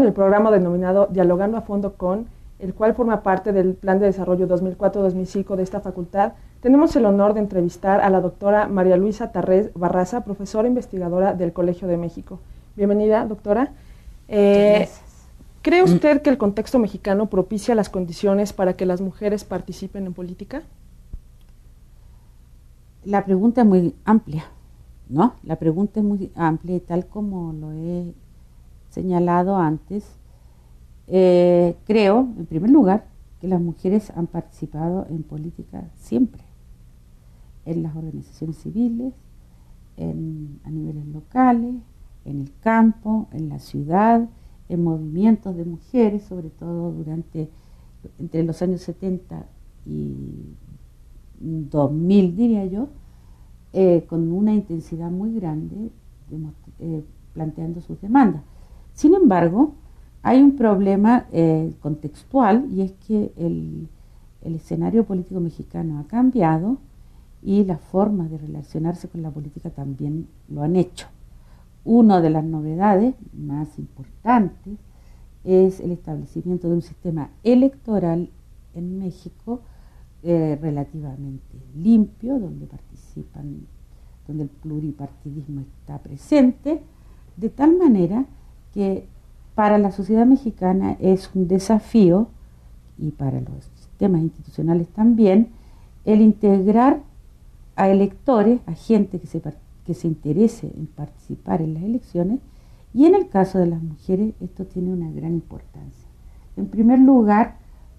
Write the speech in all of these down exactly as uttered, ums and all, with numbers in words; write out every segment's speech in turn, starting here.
el programa denominado Dialogando a Fondo con, el cual forma parte del Plan de Desarrollo dos mil cuatro a dos mil cinco de esta facultad. Tenemos el honor de entrevistar a la doctora María Luisa Tarrés Barraza, profesora investigadora del Colegio de México. Bienvenida, doctora. Eh, ¿Cree usted que el contexto mexicano propicia las condiciones para que las mujeres participen en política? La pregunta es muy amplia, ¿no? La pregunta es muy amplia y tal como lo he señalado antes, eh, creo, en primer lugar, que las mujeres han participado en política siempre, en las organizaciones civiles, en, a niveles locales, en el campo, en la ciudad, en movimientos de mujeres, sobre todo durante entre los años setenta y dos mil, diría yo, eh, con una intensidad muy grande, eh, planteando sus demandas. Sin embargo, hay un problema eh, contextual, y es que el, el escenario político mexicano ha cambiado y las formas de relacionarse con la política también lo han hecho. Una de las novedades más importantes es el establecimiento de un sistema electoral en México eh, relativamente limpio, donde participan, donde el pluripartidismo está presente, de tal manera que para la sociedad mexicana es un desafío, y para los sistemas institucionales también, el integrar a electores, a gente que se, que se interese en participar en las elecciones, y en el caso de las mujeres esto tiene una gran importancia. En primer lugar,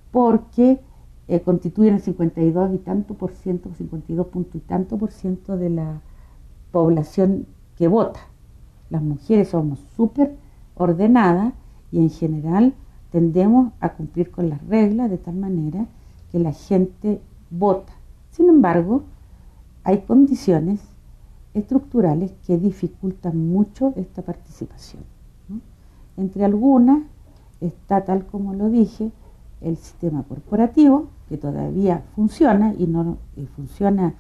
porque eh, constituyen el cincuenta y dos y tanto por ciento, cincuenta y dos punto y tanto por ciento de la población que vota. Las mujeres somos súper ordenadas y en general tendemos a cumplir con las reglas de tal manera que la gente vota. Sin embargo, hay condiciones estructurales que dificultan mucho esta participación, ¿no? Entre algunas está, tal como lo dije, el sistema corporativo, que todavía funciona y, no, y funciona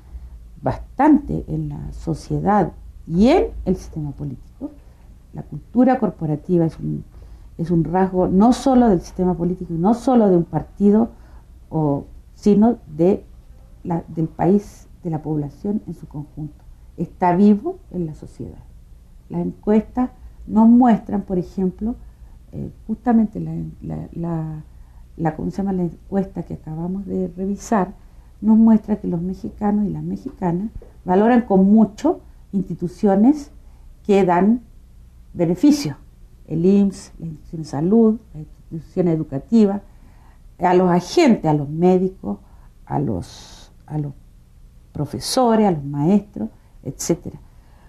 bastante en la sociedad y en el sistema político. La cultura corporativa es un, es un rasgo no solo del sistema político, no solo de un partido, o, sino de la, del país, de la población en su conjunto. Está vivo en la sociedad. Las encuestas nos muestran, por ejemplo, eh, justamente la, la, la, la, ¿cómo se llama? La encuesta que acabamos de revisar, nos muestra que los mexicanos y las mexicanas valoran con mucho instituciones que dan beneficios, el I M S S, la institución de salud, la institución educativa, a los agentes, a los médicos, a los, a los profesores, a los maestros, etcétera.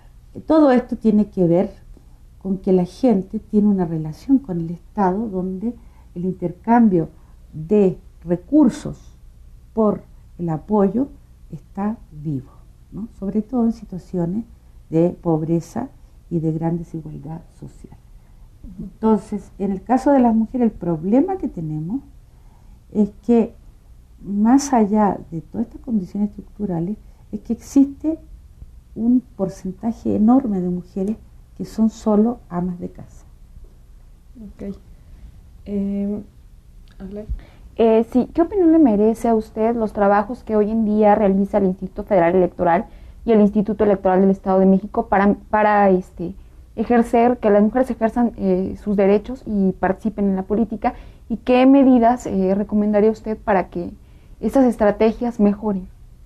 Todo esto tiene que ver con que la gente tiene una relación con el Estado donde el intercambio de recursos por el apoyo está vivo, ¿no? Sobre todo en situaciones de pobreza y de gran desigualdad social. Entonces, en el caso de las mujeres, el problema que tenemos es que, más allá de todas estas condiciones estructurales, es que existe un porcentaje enorme de mujeres que son solo amas de casa. Ok. Eh, eh, sí, ¿qué opinión le merece a usted los trabajos que hoy en día realiza el Instituto Federal Electoral y el Instituto Electoral del Estado de México para, para este, ejercer, que las mujeres ejerzan eh, sus derechos y participen en la política? ¿Y qué medidas eh, recomendaría usted para que estas estrategias mejoren?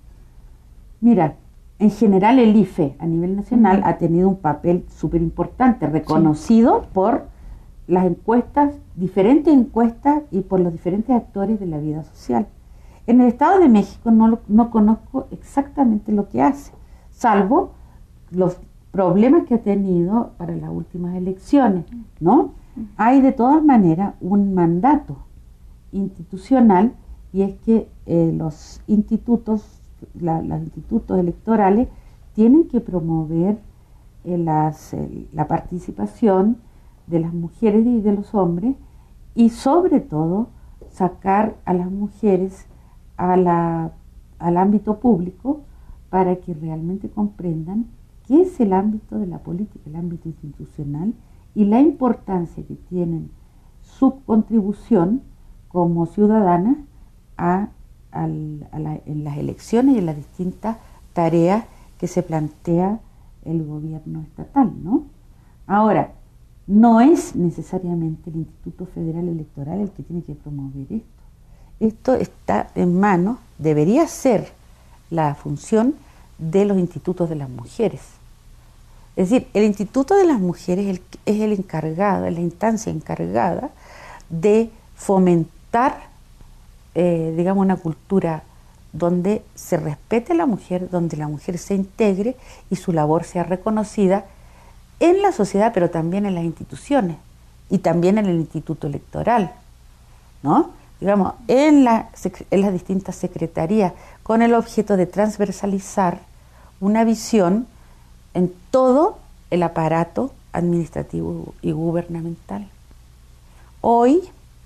Mira, en general el I F E a nivel nacional uh-huh. ha tenido un papel súper importante, reconocido sí. por las encuestas, diferentes encuestas y por los diferentes actores de la vida social. En el Estado de México no, lo, no conozco exactamente lo que hace, salvo los problemas que ha tenido para las últimas elecciones, ¿no? Uh-huh. Hay de todas maneras un mandato institucional, y es que eh, los institutos La, los institutos electorales tienen que promover eh, las, eh, la participación de las mujeres y de los hombres, y sobre todo sacar a las mujeres a la, al ámbito público para que realmente comprendan qué es el ámbito de la política, el ámbito institucional, y la importancia que tienen su contribución como ciudadana a, a, a la, en las elecciones y en las distintas tareas que se plantea el gobierno estatal, ¿no? Ahora, no es necesariamente el Instituto Federal Electoral el que tiene que promover esto. Esto está en manos, debería ser la función de los institutos de las mujeres. Es decir, el Instituto de las Mujeres es el, es el encargado, es la instancia encargada de fomentar, eh, digamos, una cultura donde se respete a la mujer, donde la mujer se integre y su labor sea reconocida en la sociedad, pero también en las instituciones y también en el Instituto Electoral, ¿no? Digamos, en, la, en las distintas secretarías, con el objeto de transversalizar una visión en todo el aparato administrativo y gubernamental. Hoy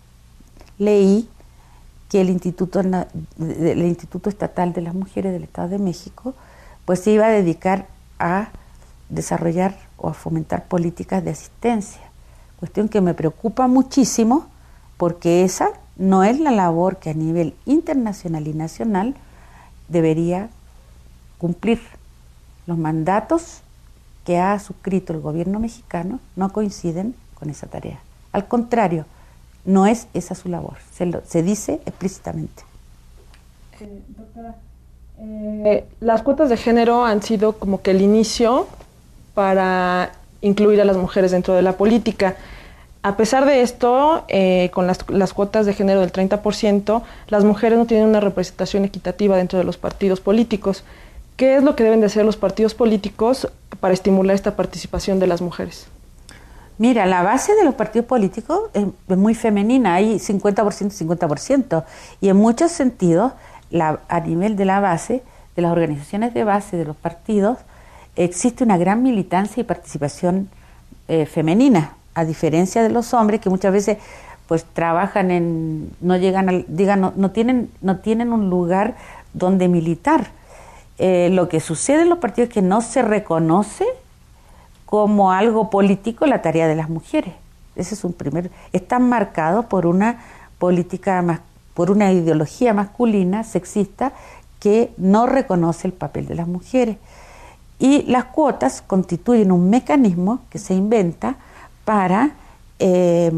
leí que el Instituto, el Instituto Estatal de las Mujeres del Estado de México pues se iba a dedicar a desarrollar o a fomentar políticas de asistencia, cuestión que me preocupa muchísimo porque esa no es la labor que a nivel internacional y nacional debería cumplir. Los mandatos que ha suscrito el gobierno mexicano no coinciden con esa tarea. Al contrario, no es esa su labor, se, lo, se dice explícitamente. Eh, doctora, eh, las cuotas de género han sido como que el inicio para incluir a las mujeres dentro de la política. A pesar de esto, eh, con las, las cuotas de género del treinta por ciento, las mujeres no tienen una representación equitativa dentro de los partidos políticos. ¿Qué es lo que deben de hacer los partidos políticos para estimular esta participación de las mujeres? Mira, la base de los partidos políticos es, es muy femenina, hay cincuenta por ciento y cincuenta por ciento, y en muchos sentidos, la, a nivel de la base, de las organizaciones de base de los partidos, existe una gran militancia y participación eh, femenina, a diferencia de los hombres que muchas veces pues trabajan en, no llegan al, digan, no, no tienen, no tienen un lugar donde militar. Eh, lo que sucede en los partidos es que no se reconoce como algo político la tarea de las mujeres. Ese es un primer, están marcados por una política más, por una ideología masculina, sexista, que no reconoce el papel de las mujeres. Y las cuotas constituyen un mecanismo que se inventa para, eh,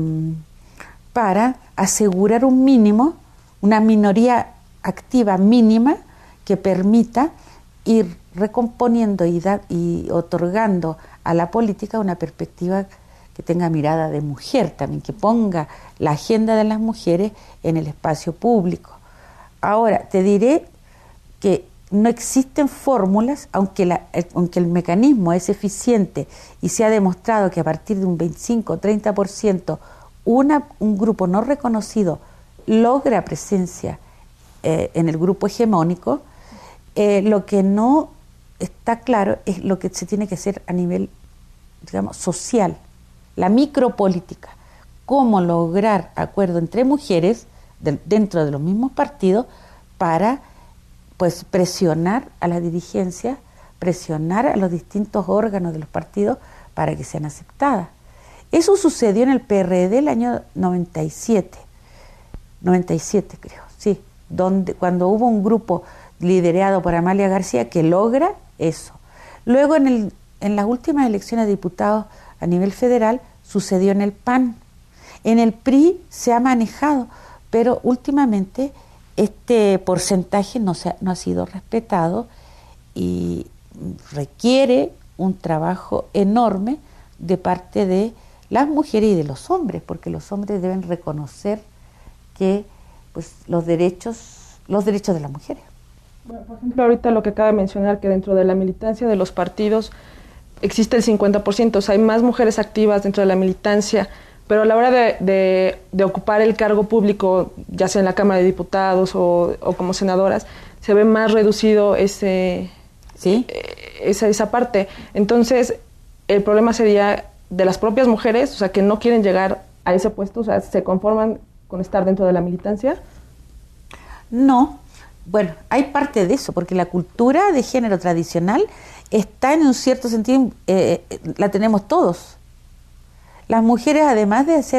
para asegurar un mínimo, una minoría activa mínima que permita ir recomponiendo y, da, y otorgando a la política una perspectiva que tenga mirada de mujer también, que ponga la agenda de las mujeres en el espacio público. Ahora, te diré que no existen fórmulas, aunque, la, aunque el mecanismo es eficiente y se ha demostrado que a partir de un veinticinco o treinta por ciento una, un grupo no reconocido logra presencia eh, en el grupo hegemónico, eh, lo que no está claro es lo que se tiene que hacer a nivel, digamos, social, la micropolítica, cómo lograr acuerdo entre mujeres de, dentro de los mismos partidos para pues presionar a la dirigencia, presionar a los distintos órganos de los partidos para que sean aceptadas. Eso sucedió en el P R D el año noventa y siete, noventa y siete creo, sí, donde, cuando hubo un grupo liderado por Amalia García que logra eso. Luego en, el, en las últimas elecciones de diputados a nivel federal sucedió en el P A N. En el P R I se ha manejado, pero últimamente este porcentaje no, se ha, no ha sido respetado y requiere un trabajo enorme de parte de las mujeres y de los hombres, porque los hombres deben reconocer que pues, los derechos, los derechos de las mujeres. Bueno, por ejemplo, ahorita lo que acaba de mencionar, que dentro de la militancia de los partidos existe el cincuenta por ciento, o sea, hay más mujeres activas dentro de la militancia, pero a la hora de, de, de ocupar el cargo público, ya sea en la Cámara de Diputados o, o como senadoras, se ve más reducido ese, ¿sí? esa, esa parte. Entonces, el problema sería de las propias mujeres, o sea, que no quieren llegar a ese puesto, o sea, se conforman con estar dentro de la militancia. No, bueno, hay parte de eso, porque la cultura de género tradicional está en un cierto sentido, eh, la tenemos todos. Las mujeres, además de ser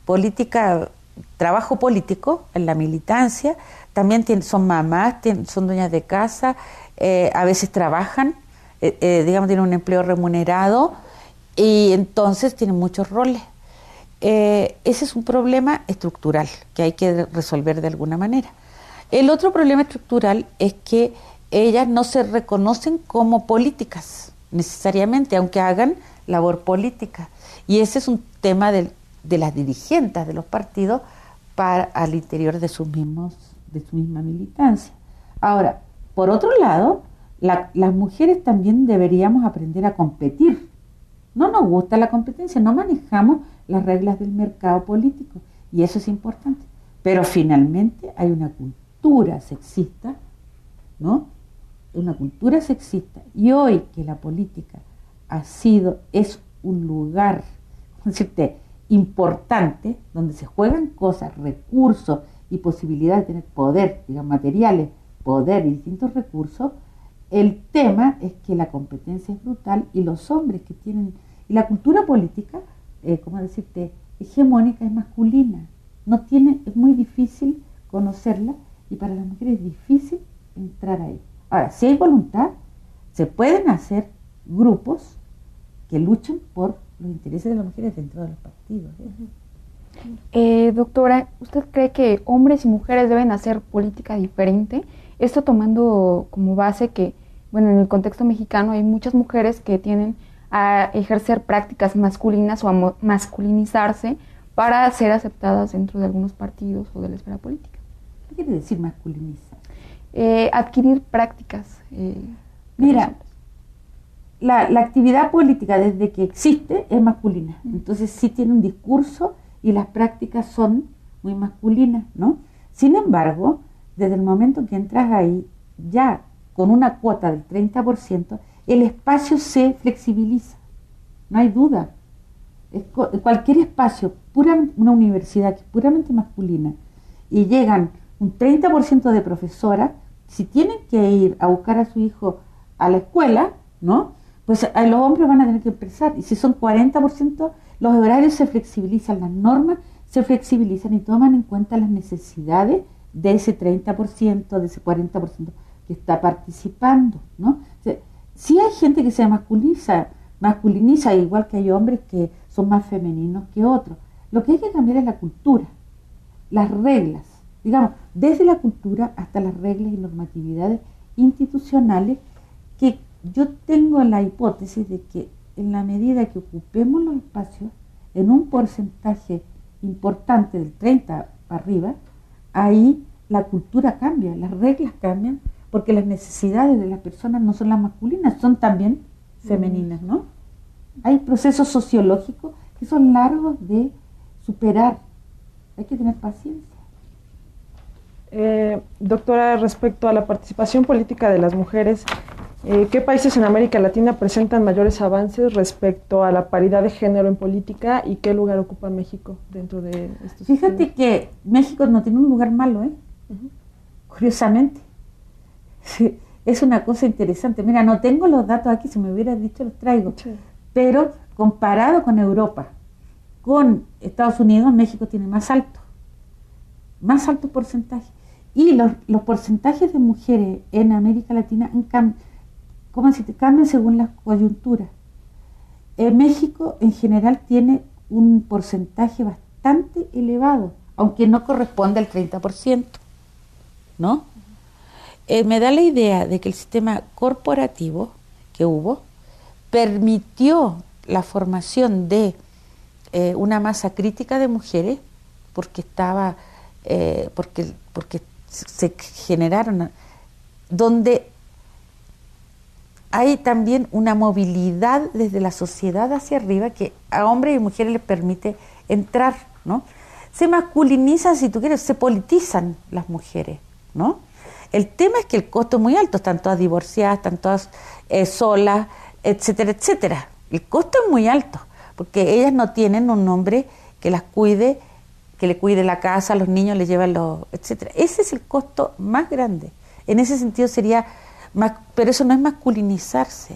política, trabajo político, en la militancia, también tienen, son mamás, tienen, son dueñas de casa, eh, a veces trabajan, eh, eh, digamos, tienen un empleo remunerado y entonces tienen muchos roles. Eh, ese es un problema estructural que hay que resolver de alguna manera. El otro problema estructural es que ellas no se reconocen como políticas necesariamente, aunque hagan labor política. Y ese es un tema del, de las dirigentes de los partidos para, al interior de sus mismos, de su misma militancia. Ahora, por otro lado, la, las mujeres también deberíamos aprender a competir. No nos gusta la competencia, no manejamos las reglas del mercado político y eso es importante. Pero finalmente hay una cultura sexista, ¿no? Una cultura sexista. Y hoy que la política ha sido, es un lugar, ¿cómo decirte?, importante, donde se juegan cosas, recursos y posibilidades de tener poder, digamos, materiales, poder y distintos recursos, el tema es que la competencia es brutal y los hombres que tienen, y la cultura política, eh, ¿cómo decirte?, hegemónica es masculina, no tiene, es muy difícil conocerla y para las mujeres es difícil entrar ahí. Ahora, si hay voluntad, se pueden hacer grupos que luchen por los intereses de las mujeres dentro de los partidos. ¿eh? Eh, doctora, ¿usted cree que hombres y mujeres deben hacer política diferente? Esto tomando como base que, bueno, en el contexto mexicano hay muchas mujeres que tienen a ejercer prácticas masculinas o a masculinizarse para ser aceptadas dentro de algunos partidos o de la esfera política. ¿Qué quiere decir masculinizar? Eh, adquirir prácticas. Eh, Mira, la, la actividad política desde que existe es masculina, entonces sí tiene un discurso y las prácticas son muy masculinas, ¿no? Sin embargo, desde el momento que entras ahí, ya con una cuota del treinta por ciento, el espacio se flexibiliza, no hay duda. Es cualquier espacio, pura, una universidad que es puramente masculina, y llegan un treinta por ciento de profesoras, si tienen que ir a buscar a su hijo a la escuela, ¿no?, pues a los hombres van a tener que empezar, y si son cuarenta por ciento, los horarios se flexibilizan, las normas se flexibilizan y toman en cuenta las necesidades de ese treinta por ciento, de ese cuarenta por ciento que está participando, ¿no? O sea, sí hay gente que se masculiniza, masculiniza, igual que hay hombres que son más femeninos que otros. Lo que hay que cambiar es la cultura, las reglas, digamos, desde la cultura hasta las reglas y normatividades institucionales, que yo tengo la hipótesis de que en la medida que ocupemos los espacios en un porcentaje importante del treinta para arriba, ahí la cultura cambia, las reglas cambian, porque las necesidades de las personas no son las masculinas, son también femeninas, ¿no? Hay procesos sociológicos que son largos de superar, hay que tener paciencia. Eh, doctora, respecto a la participación política de las mujeres, eh, ¿qué países en América Latina presentan mayores avances respecto a la paridad de género en política y qué lugar ocupa México dentro de estos Fíjate estudios? que México no tiene un lugar malo, ¿eh? Uh-huh. Curiosamente. Sí, es una cosa interesante. Mira, no tengo los datos aquí, si me hubieras dicho los traigo. Sí. Pero comparado con Europa, con Estados Unidos, México tiene más alto, más alto porcentaje. Y los, los porcentajes de mujeres en América Latina cam, ¿cómo se te cambian según las coyunturas? Eh, México en general tiene un porcentaje bastante elevado, aunque no corresponde al treinta por ciento, ¿no? Eh, me da la idea de que el sistema corporativo que hubo permitió la formación de eh, una masa crítica de mujeres, porque estaba, eh, porque, porque se generaron, donde hay también una movilidad desde la sociedad hacia arriba que a hombres y mujeres les permite entrar, ¿no? Se masculinizan, si tú quieres, se politizan las mujeres, ¿no? El tema es que el costo es muy alto, están todas divorciadas, están todas eh, solas, etcétera, etcétera. El costo es muy alto, porque ellas no tienen un hombre que las cuide, que le cuide la casa, a los niños les lleva los, etcétera. Ese es el costo más grande. En ese sentido sería, pero eso no es masculinizarse,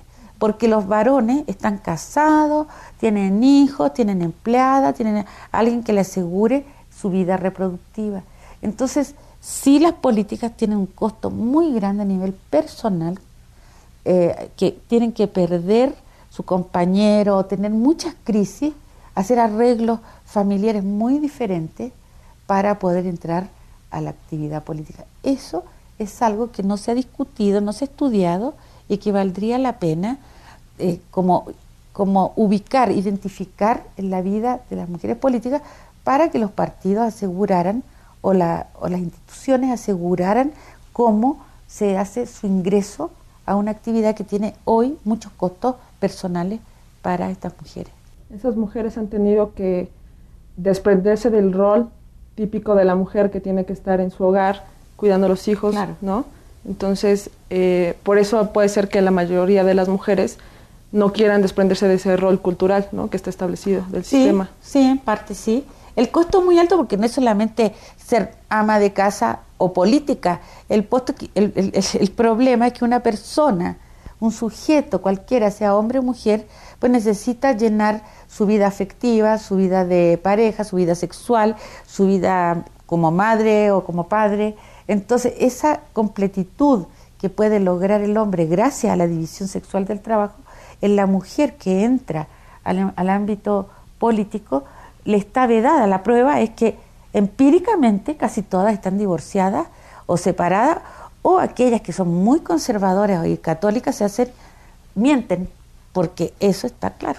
porque los varones están casados, tienen hijos, tienen empleada, tienen alguien que le asegure su vida reproductiva. Entonces, sí, las políticas tienen un costo muy grande a nivel personal, eh, que tienen que perder su compañero, tener muchas crisis, hacer arreglos familiares muy diferentes para poder entrar a la actividad política. Eso es algo que no se ha discutido, no se ha estudiado y que valdría la pena eh, como, como ubicar, identificar en la vida de las mujeres políticas para que los partidos aseguraran o, la, o las instituciones aseguraran cómo se hace su ingreso a una actividad que tiene hoy muchos costos personales para estas mujeres. Esas mujeres han tenido que desprenderse del rol típico de la mujer que tiene que estar en su hogar cuidando a los hijos, claro, ¿no? Entonces, eh, por eso puede ser que la mayoría de las mujeres no quieran desprenderse de ese rol cultural, ¿no?, que está establecido del sí, sistema. Sí, en parte sí. El costo es muy alto porque no es solamente ser ama de casa o política. El, posto, el, el, el problema es que una persona, un sujeto cualquiera, sea hombre o mujer, pues necesita llenar su vida afectiva, su vida de pareja, su vida sexual, su vida como madre o como padre. Entonces, esa completitud que puede lograr el hombre gracias a la división sexual del trabajo, en la mujer que entra al, al ámbito político, le está vedada. La prueba es que empíricamente casi todas están divorciadas o separadas, o aquellas que son muy conservadoras y católicas se hacen, mienten, porque eso está claro.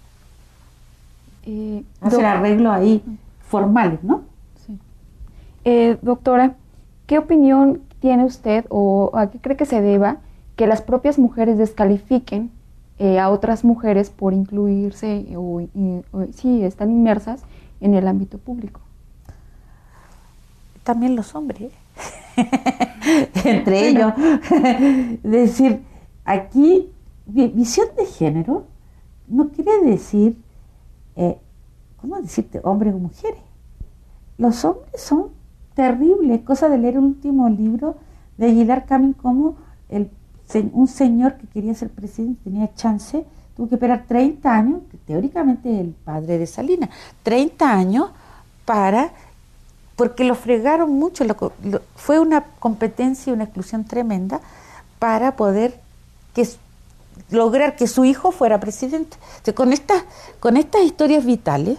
Eh, Hacer arreglos ahí formales, ¿no? Sí. Eh, doctora, ¿qué opinión tiene usted o a qué cree que se deba que las propias mujeres descalifiquen eh, a otras mujeres por incluirse o, y, o sí, están inmersas en el ámbito público? También los hombres, entre ellos. Es decir, aquí visión de género no quiere decir, eh, ¿cómo decirte?, hombres o mujeres. Los hombres son terribles. Cosa de leer el último libro de Aguilar Camín, como el, un señor que quería ser presidente, tenía chance, tuvo que esperar treinta años, que teóricamente es el padre de Salinas, treinta años para, porque lo fregaron mucho, lo, lo, fue una competencia y una exclusión tremenda para poder que lograr que su hijo fuera presidente. Entonces, con estas, con estas historias vitales,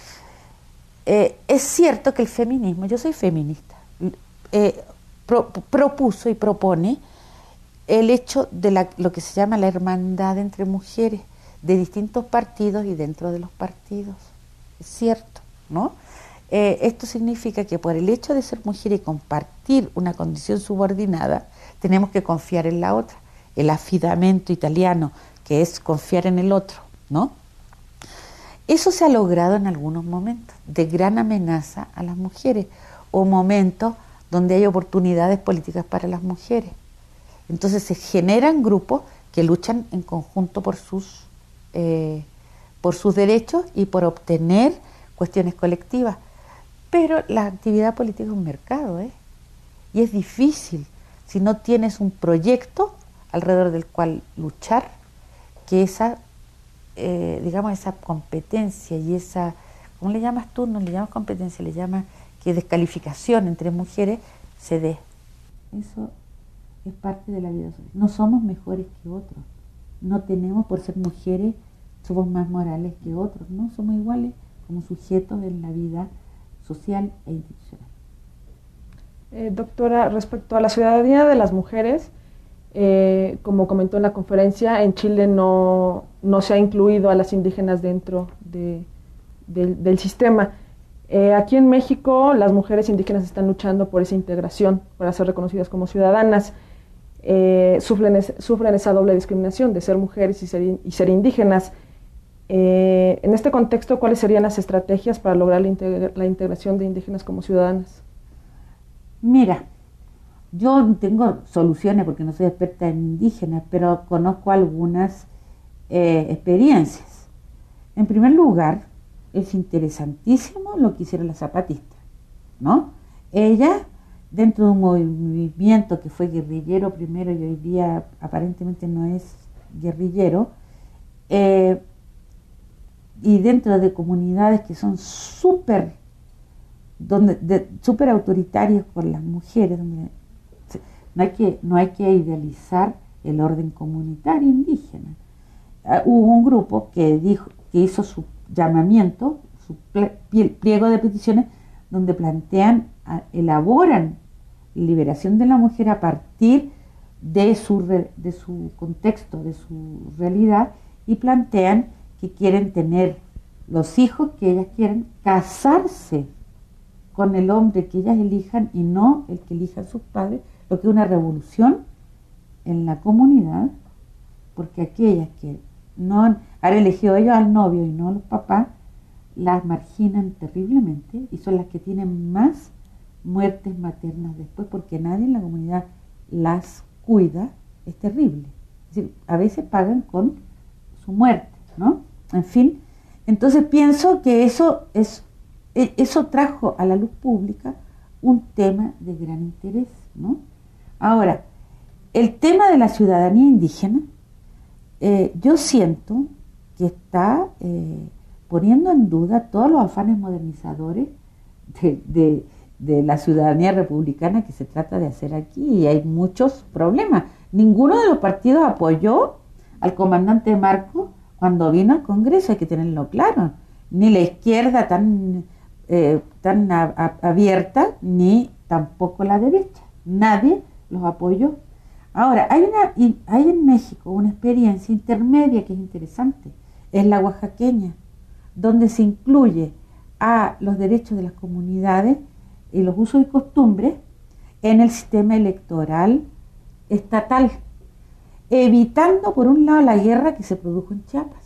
eh, es cierto que el feminismo, yo soy feminista, eh, pro, propuso y propone el hecho de la, lo que se llama la hermandad entre mujeres de distintos partidos y dentro de los partidos. Es cierto, ¿no? Eh, esto significa que por el hecho de ser mujer y compartir una condición subordinada, tenemos que confiar en la otra. El affidamento italiano, que es confiar en el otro, ¿no? Eso se ha logrado en algunos momentos de gran amenaza a las mujeres, o momentos donde hay oportunidades políticas para las mujeres. Entonces se generan grupos que luchan en conjunto por sus, eh, por sus derechos y por obtener cuestiones colectivas. Pero la actividad política es un mercado, ¿eh? Y es difícil si no tienes un proyecto alrededor del cual luchar, que esa, eh, digamos, esa competencia y esa, ¿cómo le llamas tú? No le llamas competencia, le llamas que descalificación entre mujeres se dé. Eso es parte de la vida social. No somos mejores que otros, no tenemos por ser mujeres, somos más morales que otros, no, somos iguales como sujetos en la vida social e institucional. Eh, doctora, respecto a la ciudadanía de las mujeres, Eh, como comentó en la conferencia, en Chile no, no se ha incluido a las indígenas dentro de, de, del sistema. Eh, aquí en México las mujeres indígenas están luchando por esa integración, para ser reconocidas como ciudadanas. Eh, sufren, es, sufren esa doble discriminación de ser mujeres y ser, y ser indígenas. Eh, en este contexto, ¿cuáles serían las estrategias para lograr la, integra la integración de indígenas como ciudadanas? Mira, yo no tengo soluciones porque no soy experta en indígenas, pero conozco algunas eh, experiencias. En primer lugar, es interesantísimo lo que hicieron las zapatistas, ¿no? Ellas, dentro de un movimiento que fue guerrillero primero y hoy día aparentemente no es guerrillero, eh, y dentro de comunidades que son súper donde de, súper autoritarias con las mujeres, donde no hay que, no hay que idealizar el orden comunitario indígena. Uh, hubo un grupo que dijo, que hizo su llamamiento, su pliego de peticiones, donde plantean, uh, elaboran la liberación de la mujer a partir de su, re, de su contexto, de su realidad, y plantean que quieren tener los hijos que ellas quieren, casarse con el hombre que ellas elijan y no el que elijan sus padres, lo que es una revolución en la comunidad, porque aquellas que no han, han elegido ellos al novio y no a los papás, las marginan terriblemente y son las que tienen más muertes maternas después, porque nadie en la comunidad las cuida. Es terrible. Es decir, a veces pagan con su muerte, ¿no? En fin, entonces pienso que eso es eso trajo a la luz pública un tema de gran interés, ¿no? Ahora, el tema de la ciudadanía indígena, eh, yo siento que está eh, poniendo en duda todos los afanes modernizadores de, de, de la ciudadanía republicana que se trata de hacer aquí, y hay muchos problemas. Ninguno de los partidos apoyó al comandante Marcos cuando vino al Congreso, hay que tenerlo claro, ni la izquierda tan, eh, tan a, a, abierta, ni tampoco la derecha, nadie los apoyó. Ahora, hay, una, hay en México una experiencia intermedia que es interesante, es la oaxaqueña, donde se incluye a los derechos de las comunidades y los usos y costumbres en el sistema electoral estatal, evitando por un lado la guerra que se produjo en Chiapas,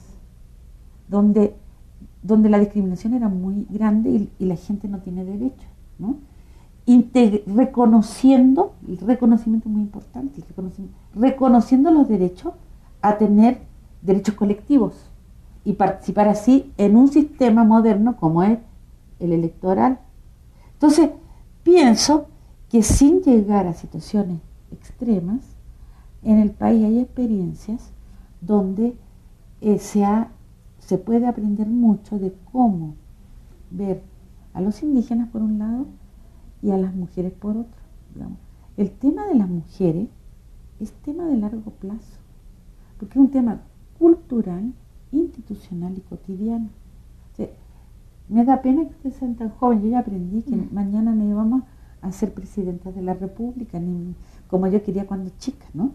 donde, donde la discriminación era muy grande y, y la gente no tiene derechos, ¿no? Integ- reconociendo, el reconocimiento es muy importante, el reconocimiento, reconociendo los derechos a tener derechos colectivos y participar así en un sistema moderno como es el electoral. Entonces, pienso que sin llegar a situaciones extremas, en el país hay experiencias donde eh, se, ha, se puede aprender mucho de cómo ver a los indígenas por un lado y a las mujeres por otro, digamos. El tema de las mujeres es tema de largo plazo, porque es un tema cultural, institucional y cotidiano. O sea, me da pena que ustedes sean tan jóvenes. Yo ya aprendí que mm. mañana no íbamos a ser presidentas de la República, ni como yo quería cuando chica, ¿no?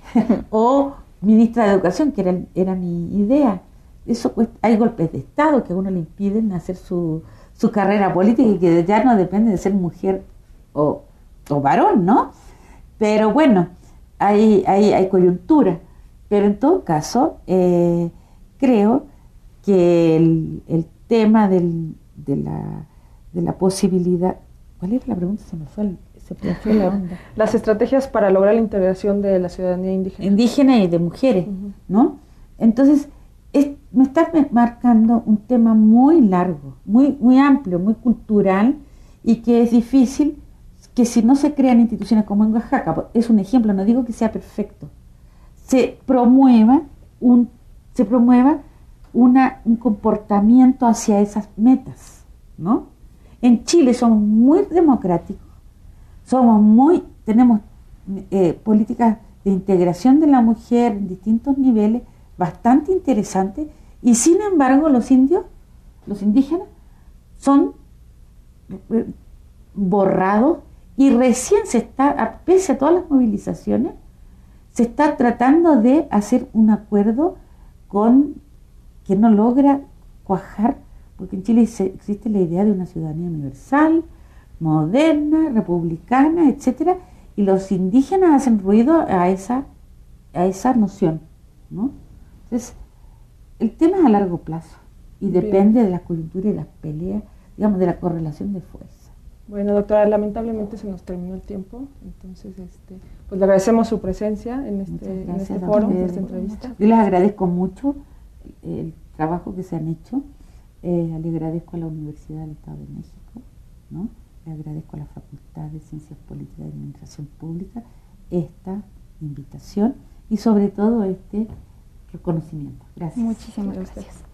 O ministra de Educación, que era, era mi idea. Eso cuesta, hay golpes de Estado que a uno le impiden hacer su, su carrera política y que ya no depende de ser mujer o, o varón, ¿no? Pero bueno, hay, hay, hay coyuntura. Pero en todo caso, eh, creo que el, el tema del, de, la, de la posibilidad... ¿Cuál era la pregunta? Se me fue, el, se me fue la onda. Las estrategias para lograr la integración de la ciudadanía indígena. Indígena y de mujeres, uh-huh. ¿no? Entonces, es, me está marcando un tema muy largo, muy, muy amplio, muy cultural, y que es difícil que si no se crean instituciones como en Oaxaca, es un ejemplo, no digo que sea perfecto, se promueva un, se promueva una, un comportamiento hacia esas metas, ¿no? En Chile somos muy democráticos, somos muy, tenemos eh, políticas de integración de la mujer en distintos niveles bastante interesantes, y sin embargo los indios, los indígenas, son borrados, y recién se está, pese a todas las movilizaciones, se está tratando de hacer un acuerdo con que no logra cuajar, porque en Chile existe la idea de una ciudadanía universal, moderna, republicana, etcétera, y los indígenas hacen ruido a esa, a esa noción, ¿no? Entonces, el tema es a largo plazo y depende Bien. de la coyuntura y las peleas, digamos, de la correlación de fuerza. Bueno, doctora, lamentablemente se nos terminó el tiempo, entonces este, pues le agradecemos su presencia en este, en este foro, en esta entrevista. Yo les agradezco mucho el trabajo que se han hecho. Eh, le agradezco a la Universidad del Estado de México, ¿no? Le agradezco a la Facultad de Ciencias Políticas y Administración Pública esta invitación y sobre todo este reconocimiento. Gracias. Muchísimas Gracias. gracias.